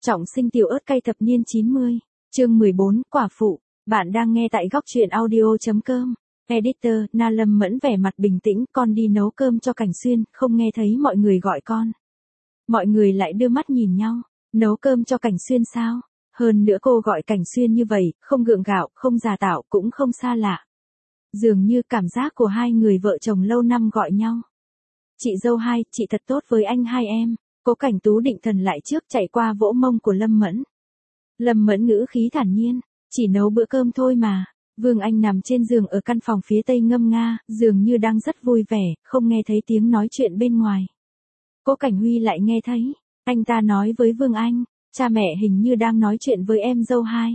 Trọng sinh tiểu ớt cay thập niên 90, chương 14, quả phụ. Bạn đang nghe tại góc truyện audio.com. Editor, Na Lâm Mẫn vẻ mặt bình tĩnh, con đi nấu cơm cho Cảnh Xuyên, không nghe thấy mọi người gọi con. Mọi người lại đưa mắt nhìn nhau, nấu cơm cho Cảnh Xuyên sao? Hơn nữa cô gọi Cảnh Xuyên như vậy, không gượng gạo, không giả tạo, cũng không xa lạ. Dường như cảm giác của hai người vợ chồng lâu năm gọi nhau. Chị dâu hai, chị thật tốt với anh hai em. Cố Cảnh Tú định thần lại trước, chạy qua vỗ mông của Lâm Mẫn. Lâm Mẫn ngữ khí thản nhiên, chỉ nấu bữa cơm thôi mà. Vương Anh nằm trên giường ở căn phòng phía tây ngâm nga, dường như đang rất vui vẻ, không nghe thấy tiếng nói chuyện bên ngoài. Cố Cảnh Huy lại nghe thấy, anh ta nói với Vương Anh, cha mẹ hình như đang nói chuyện với em dâu hai.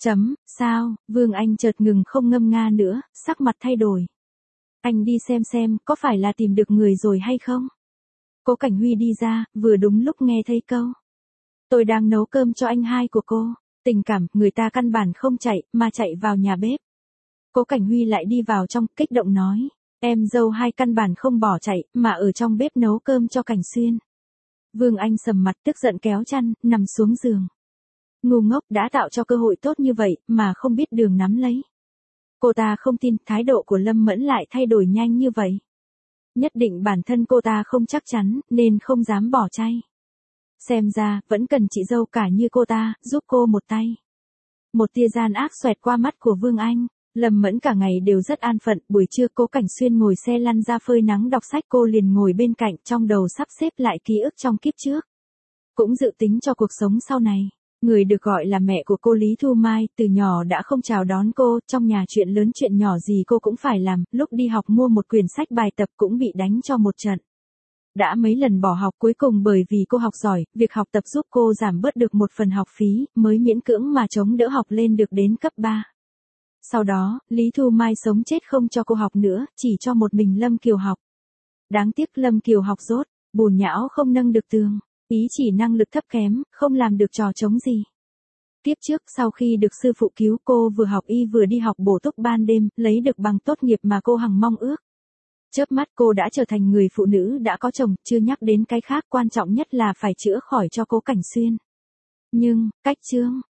Sao? Vương Anh chợt ngừng không ngâm nga nữa, sắc mặt thay đổi. Anh đi xem, có phải là tìm được người rồi hay không? Cố Cảnh Huy đi ra, vừa đúng lúc nghe thấy câu. Tôi đang nấu cơm cho anh hai của cô. Tình cảm, người ta căn bản không chạy, mà chạy vào nhà bếp. Cố Cảnh Huy lại đi vào trong, kích động nói. Em dâu hai căn bản không bỏ chạy, mà ở trong bếp nấu cơm cho Cảnh Xuyên. Vương Anh sầm mặt tức giận kéo chăn, nằm xuống giường. Ngu ngốc, đã tạo cho cơ hội tốt như vậy, mà không biết đường nắm lấy. Cô ta không tin thái độ của Lâm Mẫn lại thay đổi nhanh như vậy. Nhất định bản thân cô ta không chắc chắn, nên không dám bỏ chay. Xem ra, vẫn cần chị dâu cả như cô ta, giúp cô một tay. Một tia gian ác xoẹt qua mắt của Vương Anh. Lâm Mẫn cả ngày đều rất an phận, buổi trưa Cố Cảnh Xuyên ngồi xe lăn ra phơi nắng đọc sách, cô liền ngồi bên cạnh, trong đầu sắp xếp lại ký ức trong kiếp trước. Cũng dự tính cho cuộc sống sau này. Người được gọi là mẹ của cô Lý Thu Mai, từ nhỏ đã không chào đón cô, trong nhà chuyện lớn chuyện nhỏ gì cô cũng phải làm, lúc đi học mua một quyển sách bài tập cũng bị đánh cho một trận. Đã mấy lần bỏ học, cuối cùng bởi vì cô học giỏi, việc học tập giúp cô giảm bớt được một phần học phí, mới miễn cưỡng mà chống đỡ học lên được đến cấp 3. Sau đó, Lý Thu Mai sống chết không cho cô học nữa, chỉ cho một mình Lâm Kiều học. Đáng tiếc Lâm Kiều học dốt, bùn nhão không nâng được tường, ý chỉ năng lực thấp kém, không làm được trò trống gì. Tiếp trước, sau khi được sư phụ cứu, cô vừa học y vừa đi học bổ túc ban đêm, lấy được bằng tốt nghiệp mà cô hằng mong ước. Chớp mắt cô đã trở thành người phụ nữ đã có chồng, chưa nhắc đến cái khác, quan trọng nhất là phải chữa khỏi cho Cố Cảnh Xuyên. Nhưng, cách chương,